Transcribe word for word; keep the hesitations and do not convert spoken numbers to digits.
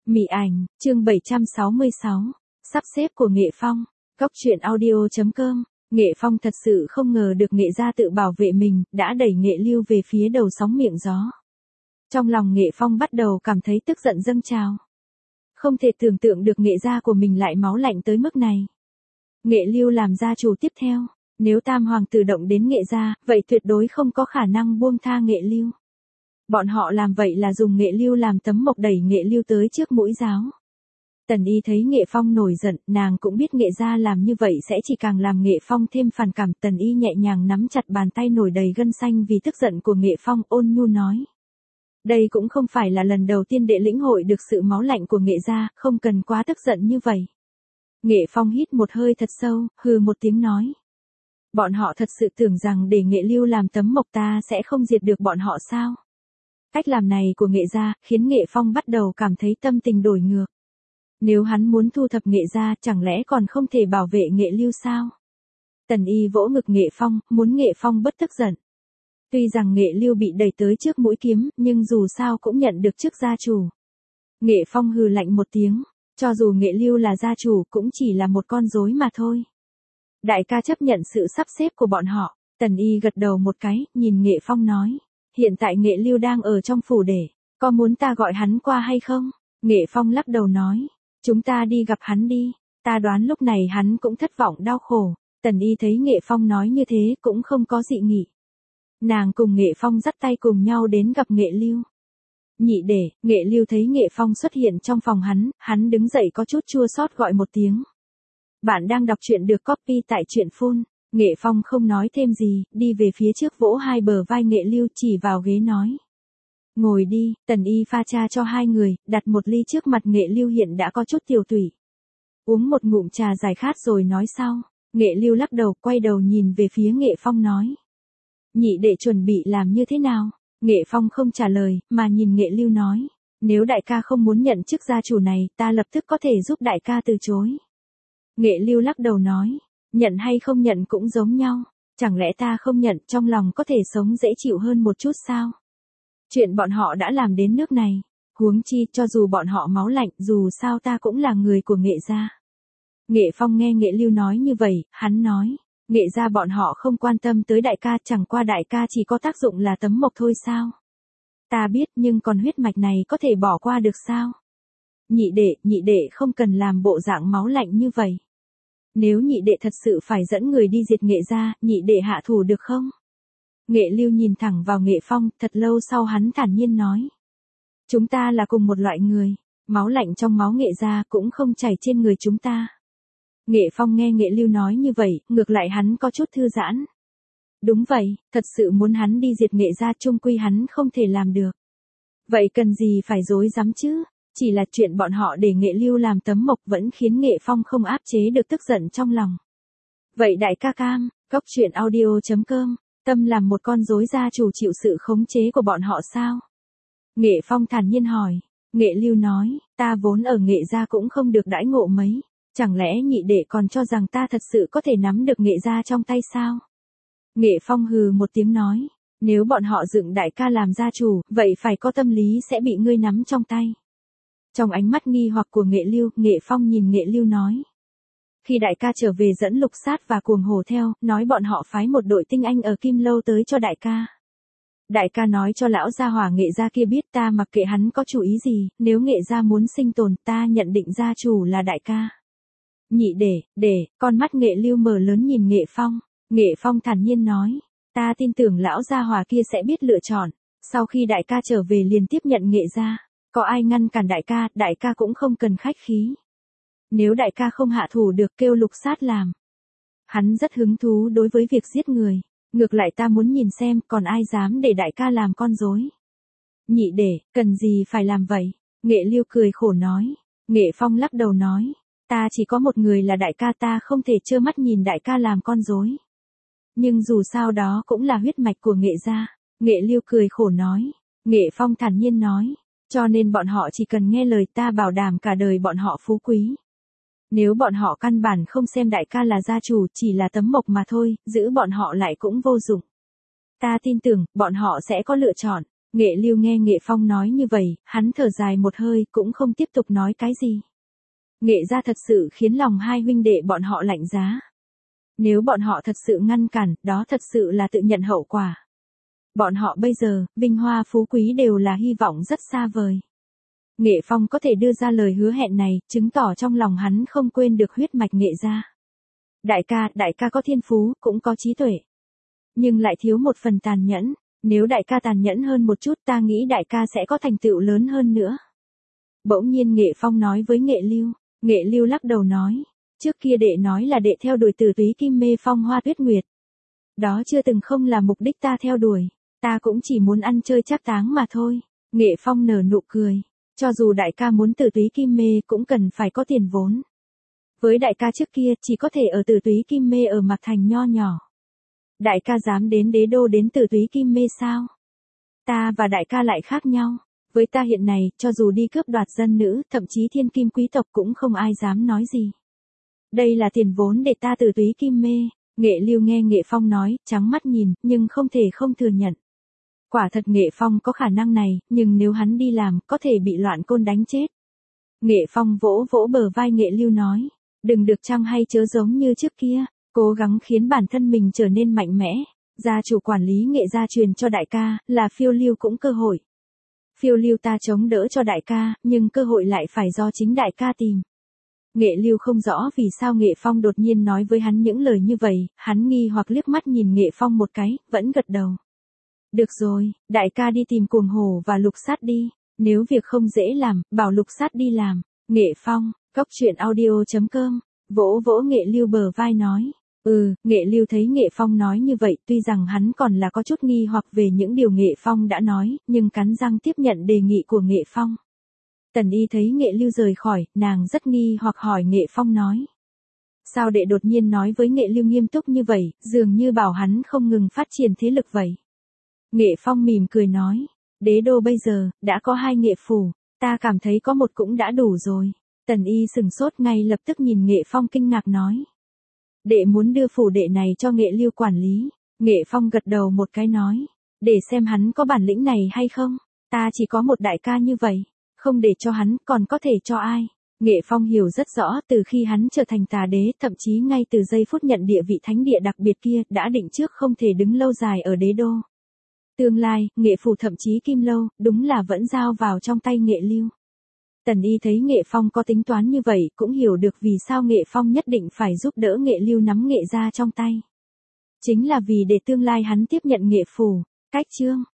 Mị ảnh, chương bảy trăm sáu mươi sáu, sắp xếp của Nghệ Phong, góc truyện audio chấm com. Nghệ Phong thật sự không ngờ được Nghệ gia tự bảo vệ mình, đã đẩy Nghệ Lưu về phía đầu sóng miệng gió. Trong lòng Nghệ Phong bắt đầu cảm thấy tức giận dâng trào. Không thể tưởng tượng được Nghệ gia của mình lại máu lạnh tới mức này. Nghệ Lưu làm gia chủ tiếp theo, nếu Tam Hoàng tử động đến Nghệ gia, vậy tuyệt đối không có khả năng buông tha Nghệ Lưu. Bọn họ làm vậy là dùng Nghệ Lưu làm tấm mộc đẩy Nghệ Lưu tới trước mũi giáo. Tần Y thấy Nghệ Phong nổi giận, nàng cũng biết Nghệ gia làm như vậy sẽ chỉ càng làm Nghệ Phong thêm phản cảm. Tần Y nhẹ nhàng nắm chặt bàn tay nổi đầy gân xanh vì tức giận của Nghệ Phong, ôn nhu nói. Đây cũng không phải là lần đầu tiên đệ lĩnh hội được sự máu lạnh của Nghệ gia, không cần quá tức giận như vậy. Nghệ Phong hít một hơi thật sâu, hừ một tiếng nói. Bọn họ thật sự tưởng rằng để Nghệ Lưu làm tấm mộc ta sẽ không diệt được bọn họ sao? Cách làm này của Nghệ gia khiến Nghệ Phong bắt đầu cảm thấy tâm tình đổi ngược. Nếu hắn muốn thu thập Nghệ gia, chẳng lẽ còn không thể bảo vệ Nghệ Lưu sao? Tần Y vỗ ngực Nghệ Phong, muốn Nghệ Phong bất tức giận. Tuy rằng Nghệ Lưu bị đẩy tới trước mũi kiếm, nhưng dù sao cũng nhận được chức gia chủ. Nghệ Phong hừ lạnh một tiếng, cho dù Nghệ Lưu là gia chủ cũng chỉ là một con rối mà thôi. Đại ca chấp nhận sự sắp xếp của bọn họ. Tần Y gật đầu một cái, nhìn Nghệ Phong nói. Hiện tại Nghệ Lưu đang ở trong phủ để, có muốn ta gọi hắn qua hay không? Nghệ Phong lắc đầu nói. Chúng ta đi gặp hắn đi, ta đoán lúc này hắn cũng thất vọng đau khổ. Tần Y thấy Nghệ Phong nói như thế cũng không có dị nghị. Nàng cùng Nghệ Phong dắt tay cùng nhau đến gặp Nghệ Lưu. Nhị đệ, Nghệ Lưu thấy Nghệ Phong xuất hiện trong phòng hắn, hắn đứng dậy có chút chua xót gọi một tiếng. Bạn đang đọc truyện được copy tại truyện phun. Nghệ Phong không nói thêm gì, đi về phía trước vỗ hai bờ vai Nghệ Lưu chỉ vào ghế nói. Ngồi đi. Tần Y pha trà cho hai người, đặt một ly trước mặt Nghệ Lưu hiện đã có chút tiểu tụy. Uống một ngụm trà giải khát rồi nói sau. Nghệ Lưu lắc đầu, quay đầu nhìn về phía Nghệ Phong nói. Nhị đệ chuẩn bị làm như thế nào? Nghệ Phong không trả lời, mà nhìn Nghệ Lưu nói. Nếu đại ca không muốn nhận chức gia chủ này, ta lập tức có thể giúp đại ca từ chối. Nghệ Lưu lắc đầu nói. Nhận hay không nhận cũng giống nhau. Chẳng lẽ ta không nhận trong lòng có thể sống dễ chịu hơn một chút sao? Chuyện bọn họ đã làm đến nước này. Huống chi cho dù bọn họ máu lạnh, dù sao ta cũng là người của Nghệ gia. Nghệ Phong nghe Nghệ Lưu nói như vậy, hắn nói. Nghệ gia bọn họ không quan tâm tới đại ca, chẳng qua đại ca chỉ có tác dụng là tấm mộc thôi sao? Ta biết, nhưng còn huyết mạch này có thể bỏ qua được sao? Nhị đệ, nhị đệ không cần làm bộ dạng máu lạnh như vậy. Nếu nhị đệ thật sự phải dẫn người đi diệt Nghệ gia, nhị đệ hạ thủ được không? Nghệ Lưu nhìn thẳng vào Nghệ Phong, thật lâu sau hắn thản nhiên nói. Chúng ta là cùng một loại người, máu lạnh trong máu Nghệ gia cũng không chảy trên người chúng ta. Nghệ Phong nghe Nghệ Lưu nói như vậy, ngược lại hắn có chút thư giãn. Đúng vậy, thật sự muốn hắn đi diệt Nghệ gia chung quy hắn không thể làm được. Vậy cần gì phải dối dám chứ? Chỉ là chuyện bọn họ để Nghệ Lưu làm tấm mộc vẫn khiến Nghệ Phong không áp chế được tức giận trong lòng. Vậy đại ca cam, góc truyện audio chấm com, tâm làm một con rối gia chủ chịu sự khống chế của bọn họ sao? Nghệ Phong thản nhiên hỏi. Nghệ Lưu nói, ta vốn ở Nghệ gia cũng không được đãi ngộ mấy. Chẳng lẽ nhị đệ còn cho rằng ta thật sự có thể nắm được Nghệ gia trong tay sao? Nghệ Phong hừ một tiếng nói. Nếu bọn họ dựng đại ca làm gia chủ, vậy phải có tâm lý sẽ bị ngươi nắm trong tay. Trong ánh mắt nghi hoặc của Nghệ Lưu, Nghệ Phong nhìn Nghệ Lưu nói. Khi đại ca trở về dẫn Lục Sát và Cuồng Hổ theo, nói bọn họ phái một đội tinh anh ở Kim Lâu tới cho đại ca. Đại ca nói cho lão gia hỏa Nghệ gia kia biết ta mặc kệ hắn có chủ ý gì, nếu Nghệ gia muốn sinh tồn ta nhận định gia chủ là đại ca. Nhị đệ, để, con mắt Nghệ Lưu mở lớn nhìn Nghệ Phong. Nghệ Phong thản nhiên nói. Ta tin tưởng lão gia hỏa kia sẽ biết lựa chọn. Sau khi đại ca trở về liền tiếp nhận Nghệ gia. Có ai ngăn cản đại ca, đại ca cũng không cần khách khí. Nếu đại ca không hạ thủ được kêu Lục Sát làm. Hắn rất hứng thú đối với việc giết người. Ngược lại ta muốn nhìn xem còn ai dám để đại ca làm con rối. Nhị đệ, cần gì phải làm vậy? Nghệ Lưu cười khổ nói. Nghệ Phong lắc đầu nói. Ta chỉ có một người là đại ca, ta không thể trơ mắt nhìn đại ca làm con rối. Nhưng dù sao đó cũng là huyết mạch của Nghệ gia. Nghệ Lưu cười khổ nói. Nghệ Phong thản nhiên nói. Cho nên bọn họ chỉ cần nghe lời ta bảo đảm cả đời bọn họ phú quý. Nếu bọn họ căn bản không xem đại ca là gia chủ, chỉ là tấm mộc mà thôi, giữ bọn họ lại cũng vô dụng. Ta tin tưởng, bọn họ sẽ có lựa chọn. Nghệ Lưu nghe Nghệ Phong nói như vậy, hắn thở dài một hơi cũng không tiếp tục nói cái gì. Nghệ gia thật sự khiến lòng hai huynh đệ bọn họ lạnh giá. Nếu bọn họ thật sự ngăn cản, đó thật sự là tự nhận hậu quả. Bọn họ bây giờ, vinh hoa phú quý đều là hy vọng rất xa vời. Nghệ Phong có thể đưa ra lời hứa hẹn này, chứng tỏ trong lòng hắn không quên được huyết mạch Nghệ gia. Đại ca, đại ca có thiên phú, cũng có trí tuệ. Nhưng lại thiếu một phần tàn nhẫn. Nếu đại ca tàn nhẫn hơn một chút ta nghĩ đại ca sẽ có thành tựu lớn hơn nữa. Bỗng nhiên Nghệ Phong nói với Nghệ Lưu. Nghệ Lưu lắc đầu nói. Trước kia đệ nói là đệ theo đuổi Tử Túy Kim Mê Phong Hoa Tuyết Nguyệt. Đó chưa từng không là mục đích ta theo đuổi. Ta cũng chỉ muốn ăn chơi trác táng mà thôi. Nghệ Phong nở nụ cười. Cho dù đại ca muốn Tử Túy Kim Mê cũng cần phải có tiền vốn. Với đại ca trước kia chỉ có thể ở Tử Túy Kim Mê ở Mạc Thành nho nhỏ. Đại ca dám đến đế đô đến Tử Túy Kim Mê sao? Ta và đại ca lại khác nhau. Với ta hiện này, cho dù đi cướp đoạt dân nữ, thậm chí thiên kim quý tộc cũng không ai dám nói gì. Đây là tiền vốn để ta Tử Túy Kim Mê. Nghệ Lưu nghe Nghệ Phong nói, trắng mắt nhìn, nhưng không thể không thừa nhận. Quả thật Nghệ Phong có khả năng này, nhưng nếu hắn đi làm, có thể bị loạn côn đánh chết. Nghệ Phong vỗ vỗ bờ vai Nghệ Lưu nói, đừng được chăng hay chớ giống như trước kia, cố gắng khiến bản thân mình trở nên mạnh mẽ. Gia chủ quản lý Nghệ gia truyền cho đại ca, là phiêu lưu cũng cơ hội. Phiêu lưu ta chống đỡ cho đại ca, nhưng cơ hội lại phải do chính đại ca tìm. Nghệ Lưu không rõ vì sao Nghệ Phong đột nhiên nói với hắn những lời như vậy, hắn nghi hoặc liếc mắt nhìn Nghệ Phong một cái, vẫn gật đầu. Được rồi, đại ca đi tìm Cuồng Hổ và Lục Sát đi, nếu việc không dễ làm, bảo Lục Sát đi làm. Nghệ Phong, cốc truyện audio chấm com, vỗ vỗ Nghệ Lưu bờ vai nói. Ừ, Nghệ Lưu thấy Nghệ Phong nói như vậy, tuy rằng hắn còn là có chút nghi hoặc về những điều Nghệ Phong đã nói, nhưng cắn răng tiếp nhận đề nghị của Nghệ Phong. Tần Y thấy Nghệ Lưu rời khỏi, nàng rất nghi hoặc hỏi Nghệ Phong nói. Sao đệ đột nhiên nói với Nghệ Lưu nghiêm túc như vậy, dường như bảo hắn không ngừng phát triển thế lực vậy. Nghệ Phong mỉm cười nói, đế đô bây giờ, đã có hai nghệ phủ, ta cảm thấy có một cũng đã đủ rồi. Tần Y sừng sốt ngay lập tức nhìn Nghệ Phong kinh ngạc nói. Đệ muốn đưa phủ đệ này cho Nghệ Lưu quản lý. Nghệ Phong gật đầu một cái nói, để xem hắn có bản lĩnh này hay không, ta chỉ có một đại ca như vậy, không để cho hắn còn có thể cho ai. Nghệ Phong hiểu rất rõ từ khi hắn trở thành tà đế, thậm chí ngay từ giây phút nhận địa vị thánh địa đặc biệt kia, đã định trước không thể đứng lâu dài ở đế đô. Tương lai, Nghệ phủ thậm chí Kim Lâu, đúng là vẫn giao vào trong tay Nghệ Lưu. Tần Y thấy Nghệ Phong có tính toán như vậy, cũng hiểu được vì sao Nghệ Phong nhất định phải giúp đỡ Nghệ Lưu nắm Nghệ gia trong tay. Chính là vì để tương lai hắn tiếp nhận Nghệ phủ. Cách chương